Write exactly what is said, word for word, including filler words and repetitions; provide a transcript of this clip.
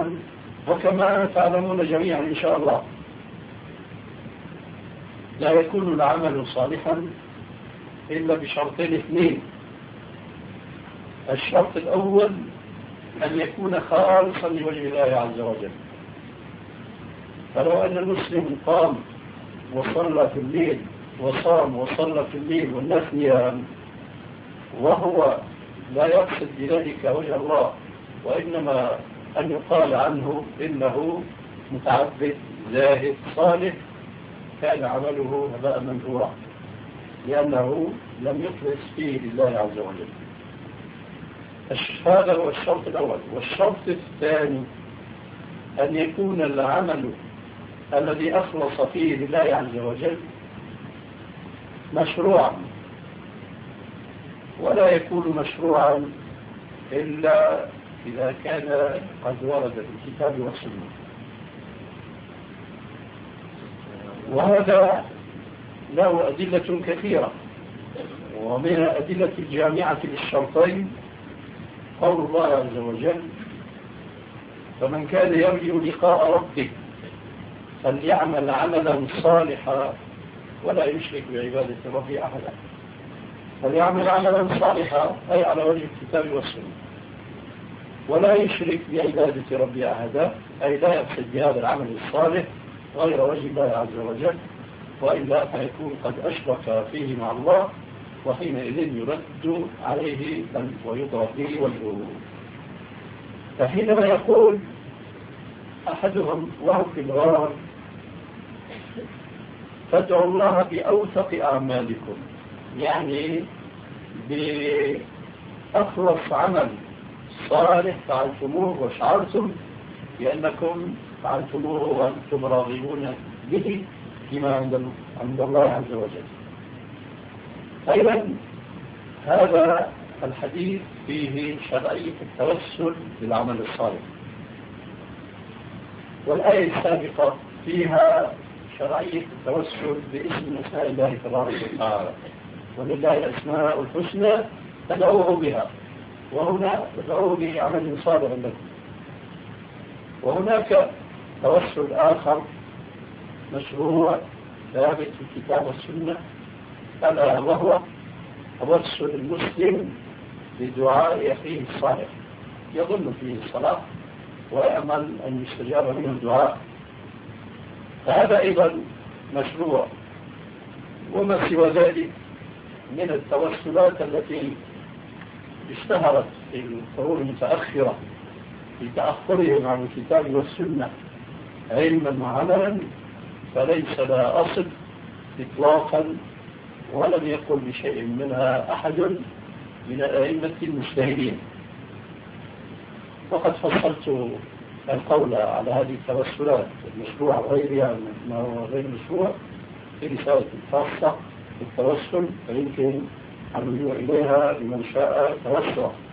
وكما تعلمون جميعا إن شاء الله لا يكون العمل صالحا إلا بشرطين اثنين. الشرط الأول أن يكون خالصا لوجه الله عز وجل. فلو أن المسلم قام وصلى في الليل وصام وصلى في الليل والناس نيام وهو لا يقصد بذلك وجه الله، وإنما أن يقال عنه إنه متعبد زاهد صالح، كان عمله هباء منثورا لأنه لم يخلص فيه لله عز وجل. هذا هو الشرط الأول. والشرط الثاني أن يكون العمل الذي أخلص فيه لله عز وجل مشروعا، ولا يكون مشروعا إلا إذا كان قد ورد في الكتاب والسنة. وهذا له أدلة كثيرة، ومن الأدلة الجامعة للشرطين قول الله عز وجل: فمن كان يرجو لقاء ربه فليعمل عملا صالحا ولا يشرك بعبادة ربه أحدا. فليعمل عملا صالحا أي على وجه الكتاب والسنة، ولا يشرك بعبادة ربه أحدا أي لا يقصد بهذا العمل الصالح غير وجه الله عز وجل، وإلا فيكون قد أشرك فيه مع الله، وحينئذ يرد عليه ويضرب به وجهه. فحينما يقول أحدهم وهو في الغار: فادعوا الله بأوثق أعمالكم، يعني بأخلص عمل صالح فعلتموه وشعرتم بأنكم فعلتموه وأنتم راغبون به فيما عند الله عز وجل. أيضا هذا الحديث فيه شرعية التوسل بالعمل الصالح، والآية السابقة فيها شرعية التوسل باسم من أسماء الله تبارك وتعالى: ولله الأسماء الحسنى فادعوه بها، وهنا تدعوه بعمل صالح لكم. وهناك توسل آخر مشروع ثابت في الكتاب والسنة، ألا وهو توسل المسلم بدعاء أخيه الصالح يظن فيه الصلاة ويأمل أن يستجاب منه الدعاء، فهذا أيضا مشروع. وما سوى ذلك من التوسلات التي اشتهرت في القرون المتأخرة في تأخرهم عن الكتاب والسنة علما وعملا فليس لها أصل إطلاقا، ولم يقل بشيء منها أحد من الأئمة المجتهدين. وقد فصلت القول على هذه التوسلات المشروع وغيرها ما هو غير مشروع في رسالة خاصة في التوسل، فيمكن الرجوع إليها لمن شاء توسع.